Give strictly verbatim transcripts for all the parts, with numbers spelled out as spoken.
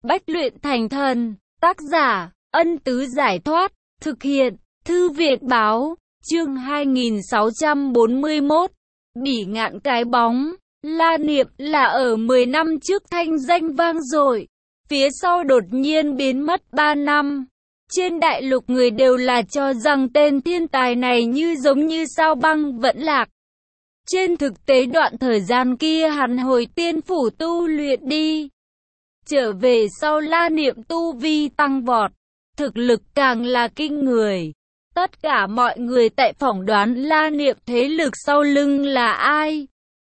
Bách luyện thành thần. Tác giả, Ân Tứ Giải Thoát. Thực hiện, Thư Viện Báo. Chương hai nghìn sáu trăm bốn mươi mốt. Bỉ ngạn cái bóng. La Niệm là ở mười năm trước thanh danh vang dội, phía sau đột nhiên biến mất ba năm. Trên đại lục người đều là cho rằng tên thiên tài này như giống như sao băng vẫn lạc. Trên thực tế đoạn thời gian kia hắn hồi tiên phủ tu luyện đi. Trở về sau La Niệm tu vi tăng vọt, thực lực càng là kinh người. Tất cả mọi người tại phỏng đoán La Niệm thế lực sau lưng là ai?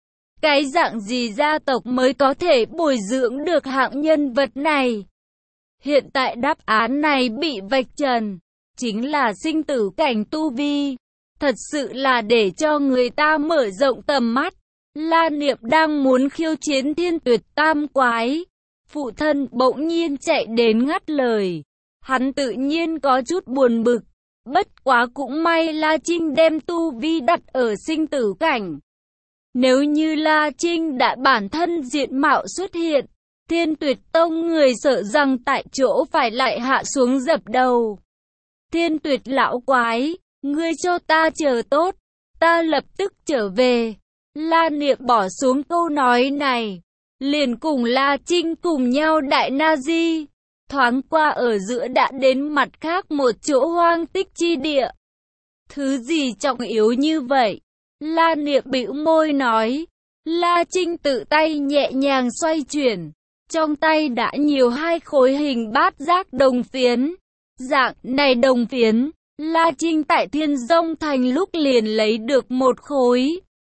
Cái dạng gì gia tộc mới có thể bồi dưỡng được hạng nhân vật này? Hiện tại đáp án này bị vạch trần, chính là sinh tử cảnh tu vi. Thật sự là để cho người ta mở rộng tầm mắt. La Niệm đang muốn khiêu chiến Thiên Tuyệt Tam Quái. Phụ thân bỗng nhiên chạy đến ngắt lời. Hắn tự nhiên có chút buồn bực. Bất quá cũng may La Trinh đem tu vi đặt ở sinh tử cảnh. Nếu như La Trinh đã bản thân diện mạo xuất hiện, Thiên Tuyệt Tông người sợ rằng tại chỗ phải lại hạ xuống dập đầu. Thiên Tuyệt lão quái, ngươi cho ta chờ tốt, ta lập tức trở về. La Niệm bỏ xuống câu nói này, liền cùng La Trinh cùng nhau đại na di, thoáng qua ở giữa đã đến mặt khác một chỗ hoang tích chi địa. Thứ gì trọng yếu như vậy? La Niệm bĩu môi nói. La Trinh tự tay nhẹ nhàng xoay chuyển, trong tay đã nhiều hai khối hình bát giác đồng phiến. Dạng này đồng phiến, La Trinh tại Thiên Dông Thành lúc liền lấy được một khối.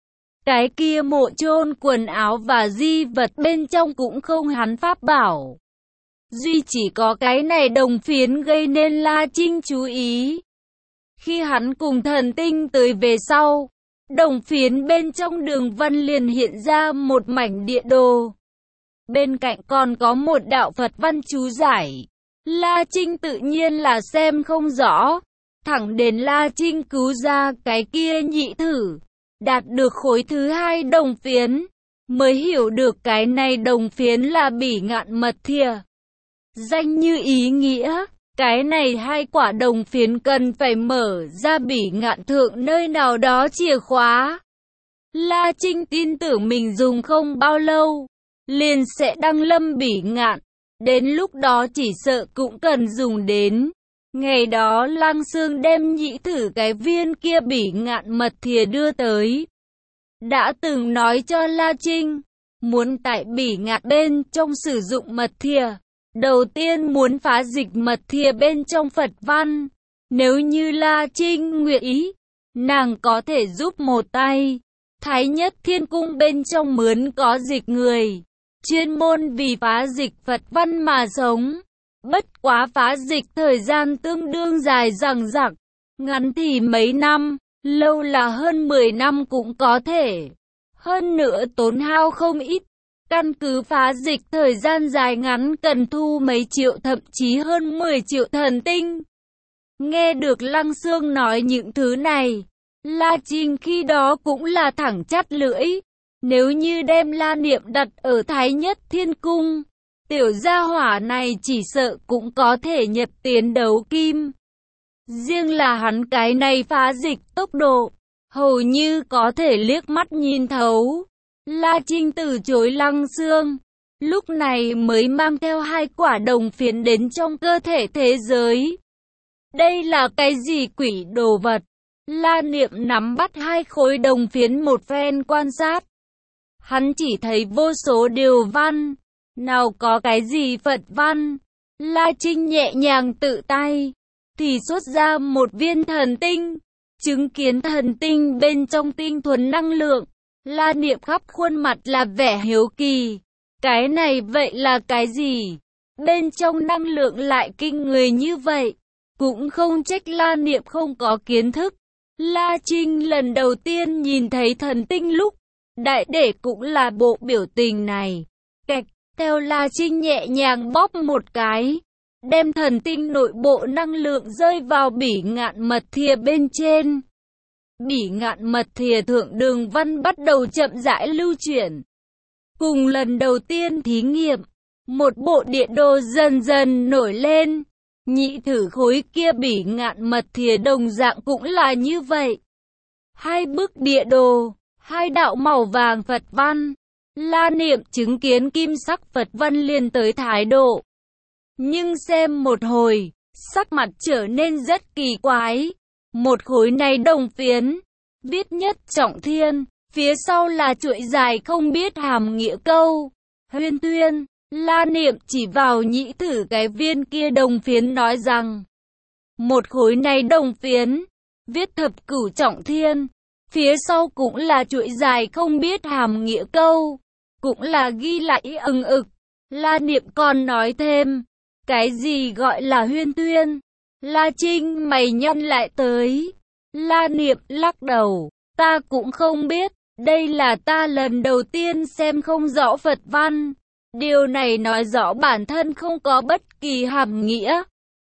Cái kia mộ chôn quần áo và di vật bên trong cũng không hắn pháp bảo. Duy chỉ có cái này đồng phiến gây nên La Trinh chú ý. Khi hắn cùng thần tinh tới về sau, đồng phiến bên trong đường văn liền hiện ra một mảnh địa đồ. Bên cạnh còn có một đạo Phật văn chú giải. La Trinh tự nhiên là xem không rõ. Thẳng đến La Trinh cứu ra cái kia nhị thử, đạt được khối thứ hai đồng phiến, mới hiểu được cái này đồng phiến là bỉ ngạn mật thìa. Danh như ý nghĩa, cái này hai quả đồng phiến cần phải mở ra bỉ ngạn thượng nơi nào đó chìa khóa. La Trinh tin tưởng mình dùng không bao lâu, liền sẽ đăng lâm bỉ ngạn. Đến lúc đó chỉ sợ cũng cần dùng đến. Ngày đó Lăng Xương đem nhị thử cái viên kia bỉ ngạn mật thìa đưa tới. Đã từng nói cho La Trinh, muốn tại bỉ ngạn bên trong sử dụng mật thìa, đầu tiên muốn phá dịch mật thìa bên trong Phật văn. Nếu như La Trinh nguyện ý, nàng có thể giúp một tay. Thái Nhất Thiên Cung bên trong mướn có dịch người, chuyên môn vì phá dịch Phật văn mà sống. Bất quá phá dịch thời gian tương đương dài dằng dặc, ngắn thì mấy năm, lâu là hơn mười năm cũng có thể. Hơn nữa tốn hao không ít, căn cứ phá dịch thời gian dài ngắn cần thu mấy triệu thậm chí hơn mười triệu thần tinh. Nghe được Lăng Xương nói những thứ này, La Trinh khi đó cũng là thẳng chắt lưỡi. Nếu như đem La Niệm đặt ở Thái Nhất Thiên Cung, tiểu gia hỏa này chỉ sợ cũng có thể nhập tiến đấu kim. Riêng là hắn cái này phá dịch tốc độ, hầu như có thể liếc mắt nhìn thấu. La Trinh từ chối Lăng Xương, lúc này mới mang theo hai quả đồng phiến đến trong cơ thể thế giới. Đây là cái gì quỷ đồ vật? La Niệm nắm bắt hai khối đồng phiến một phen quan sát. Hắn chỉ thấy vô số điều văn, nào có cái gì Phật văn. La Trinh nhẹ nhàng tự tay, thì xuất ra một viên thần tinh. Chứng kiến thần tinh bên trong tinh thuần năng lượng, La Niệm khắp khuôn mặt là vẻ hiếu kỳ. Cái này vậy là cái gì? Bên trong năng lượng lại kinh người như vậy. Cũng không trách La Niệm không có kiến thức. La Trinh lần đầu tiên nhìn thấy thần tinh lúc, đại để cũng là bộ biểu tình này. Kạch, theo La Trinh nhẹ nhàng bóp một cái, đem thần tinh nội bộ năng lượng rơi vào bỉ ngạn mật thìa bên trên. Bỉ ngạn mật thìa thượng đường văn bắt đầu chậm rãi lưu chuyển. Cùng lần đầu tiên thí nghiệm, một bộ địa đồ dần dần nổi lên. Nhị thử khối kia bỉ ngạn mật thìa đồng dạng cũng là như vậy. Hai bức địa đồ, hai đạo màu vàng Phật văn. La Niệm chứng kiến kim sắc Phật văn liền tới thái độ. Nhưng xem một hồi, sắc mặt trở nên rất kỳ quái. Một khối này đồng phiến, viết nhất trọng thiên, phía sau là chuỗi dài không biết hàm nghĩa câu. Huyên Thuyên, La Niệm chỉ vào nhị thử cái viên kia đồng phiến nói rằng, một khối này đồng phiến, viết thập cửu trọng thiên, phía sau cũng là chuỗi dài không biết hàm nghĩa câu, cũng là ghi lại ưng ực. La Niệm còn nói thêm, cái gì gọi là Huyên Thuyên? La Trinh mày nhăn lại tới. La Niệm lắc đầu, ta cũng không biết, đây là ta lần đầu tiên xem không rõ Phật văn. Điều này nói rõ bản thân không có bất kỳ hàm nghĩa.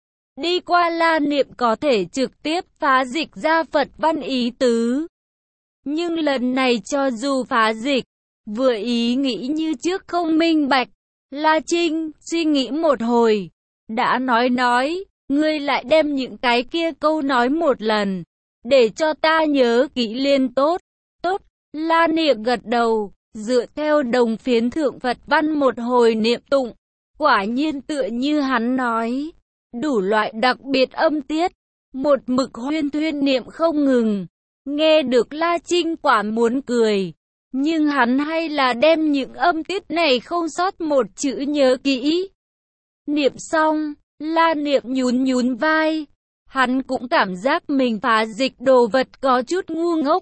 Đi qua La Niệm có thể trực tiếp phá dịch ra Phật văn ý tứ. Nhưng lần này cho dù phá dịch, vừa ý nghĩ như trước không minh bạch. La Trinh suy nghĩ một hồi, đã nói nói, ngươi lại đem những cái kia câu nói một lần, để cho ta nhớ kỹ liên tốt. Tốt, La Niệm gật đầu, dựa theo đồng phiến thượng Phật văn một hồi niệm tụng. Quả nhiên tựa như hắn nói, đủ loại đặc biệt âm tiết, một mực huyên thuyên niệm không ngừng. Nghe được La Trinh quả muốn cười, nhưng hắn hay là đem những âm tiết này không sót một chữ nhớ kỹ. Niệm xong, La Niệm nhún nhún vai, hắn cũng cảm giác mình phá dịch đồ vật có chút ngu ngốc.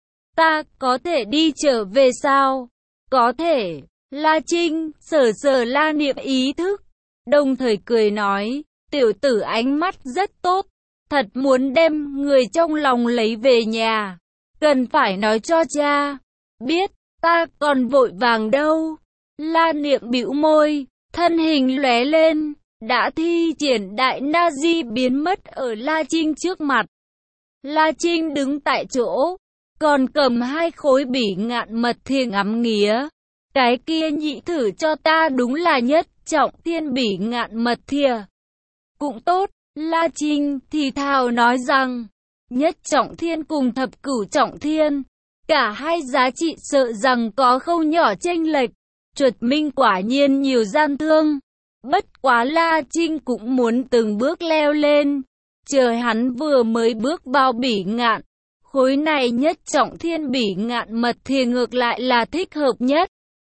Ta có thể đi trở về sao? Có thể. La Trinh sờ sờ La Niệm ý thức, đồng thời cười nói, tiểu tử ánh mắt rất tốt, thật muốn đem người trong lòng lấy về nhà, cần phải nói cho cha. Biết, ta còn vội vàng đâu. La Niệm bĩu môi, thân hình lóe lên, đã thi triển đại na di biến mất ở La Trinh trước mặt. La Trinh đứng tại chỗ, còn cầm hai khối bỉ ngạn mật thìa ngắm nghía. Cái kia nhị thử cho ta đúng là nhất trọng thiên bỉ ngạn mật thìa. Cũng tốt, La Trinh thì thào nói rằng, nhất trọng thiên cùng thập cửu trọng thiên, cả hai giá trị sợ rằng có không nhỏ chênh lệch. Chuột Minh quả nhiên nhiều gian thương. Bất quá La Trinh cũng muốn từng bước leo lên. Chờ hắn vừa mới bước vào bỉ ngạn, khối này nhất trọng thiên bỉ ngạn mật thì ngược lại là thích hợp nhất.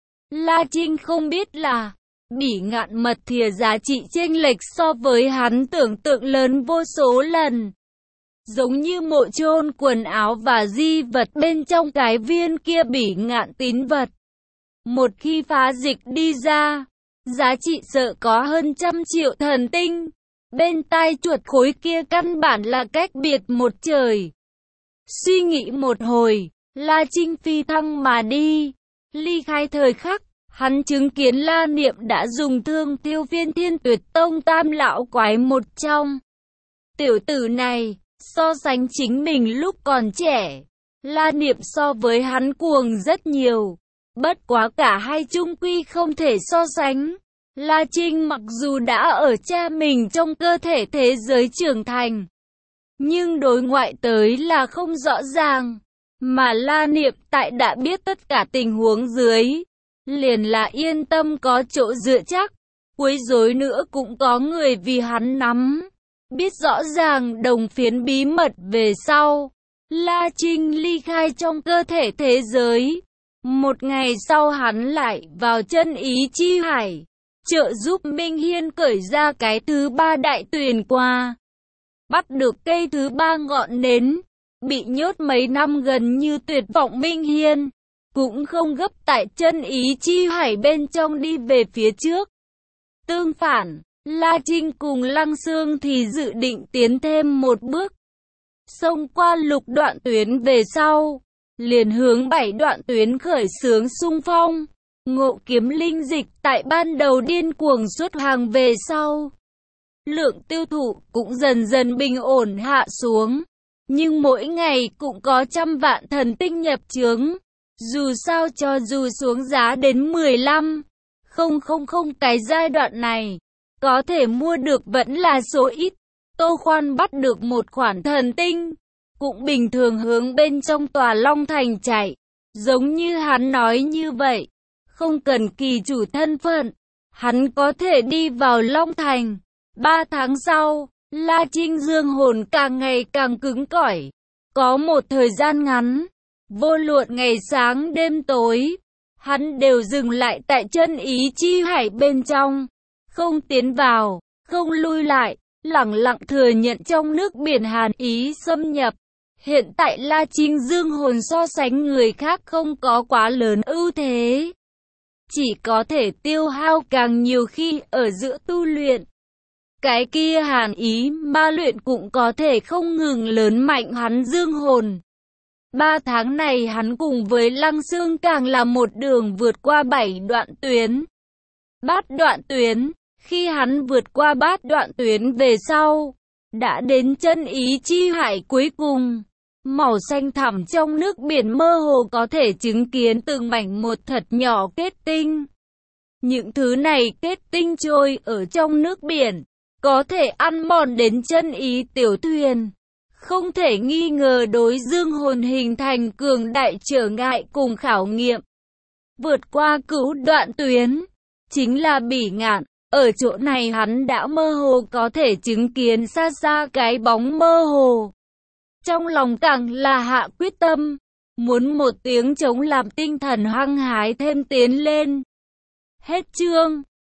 La Trinh không biết là bỉ ngạn mật thìa giá trị chênh lệch so với hắn tưởng tượng lớn vô số lần. Giống như mộ chôn quần áo và di vật bên trong cái viên kia bỉ ngạn tín vật. Một khi phá dịch đi ra, giá trị sợ có hơn trăm triệu thần tinh. Bên tai chuột khối kia căn bản là cách biệt một trời. Suy nghĩ một hồi, La Trinh phi thăng mà đi. Ly khai thời khắc, hắn chứng kiến La Niệm đã dùng thương tiêu viên Thiên Tuyệt Tông tam lão quái một trong. Tiểu tử này, so sánh chính mình lúc còn trẻ, La Niệm so với hắn cuồng rất nhiều. Bất quá cả hai chung quy không thể so sánh. La Trinh mặc dù đã ở cha mình trong cơ thể thế giới trưởng thành, nhưng đối ngoại tới là không rõ ràng. Mà La Niệm tại đã biết tất cả tình huống dưới, liền là yên tâm có chỗ dựa chắc. Quấy rối nữa cũng có người vì hắn nắm. Biết rõ ràng đồng phiến bí mật về sau, La Trinh ly khai trong cơ thể thế giới. Một ngày sau hắn lại vào chân ý chi hải, trợ giúp Minh Hiên cởi ra cái thứ ba đại tuyền qua. Bắt được cây thứ ba ngọn nến, bị nhốt mấy năm gần như tuyệt vọng Minh Hiên, cũng không gấp tại chân ý chi hải bên trong đi về phía trước. Tương phản, La Trinh cùng Lăng Xương thì dự định tiến thêm một bước. Xông qua lục đoạn tuyến về sau, liền hướng bảy đoạn tuyến khởi xướng xung phong. Ngộ kiếm linh dịch tại ban đầu điên cuồng xuất hàng về sau, lượng tiêu thụ cũng dần dần bình ổn hạ xuống. Nhưng mỗi ngày cũng có trăm vạn thần tinh nhập chướng. Dù sao cho dù xuống giá đến mười lăm, Không không không cái giai đoạn này, có thể mua được vẫn là số ít. Tô Khoan bắt được một khoản thần tinh, cũng bình thường hướng bên trong tòa Long Thành chạy. Giống như hắn nói như vậy, không cần kỳ chủ thân phận, hắn có thể đi vào Long Thành. Ba tháng sau, La Trinh dương hồn càng ngày càng cứng cỏi. Có một thời gian ngắn, vô luận ngày sáng đêm tối, hắn đều dừng lại tại chân ý chi hải bên trong, không tiến vào, không lui lại, lẳng lặng thừa nhận trong nước biển hàn ý xâm nhập. Hiện tại La Trinh dương hồn so sánh người khác không có quá lớn ưu thế, chỉ có thể tiêu hao càng nhiều khi ở giữa tu luyện. Cái kia hàn ý ma luyện cũng có thể không ngừng lớn mạnh hắn dương hồn. Ba tháng này hắn cùng với Lăng Xương càng là một đường vượt qua bảy đoạn tuyến. Bát đoạn tuyến, khi hắn vượt qua bát đoạn tuyến về sau, đã đến chân ý chi hải cuối cùng. Màu xanh thẳm trong nước biển mơ hồ có thể chứng kiến từng mảnh một thật nhỏ kết tinh. Những thứ này kết tinh trôi ở trong nước biển, có thể ăn mòn đến chân ý tiểu thuyền. Không thể nghi ngờ đối dương hồn hình thành cường đại trở ngại cùng khảo nghiệm. Vượt qua cửu đoạn tuyến, chính là bỉ ngạn. Ở chỗ này hắn đã mơ hồ có thể chứng kiến xa xa cái bóng mơ hồ. Trong lòng càng là hạ quyết tâm, muốn một tiếng trống làm tinh thần hăng hái thêm tiến lên. Hết chương.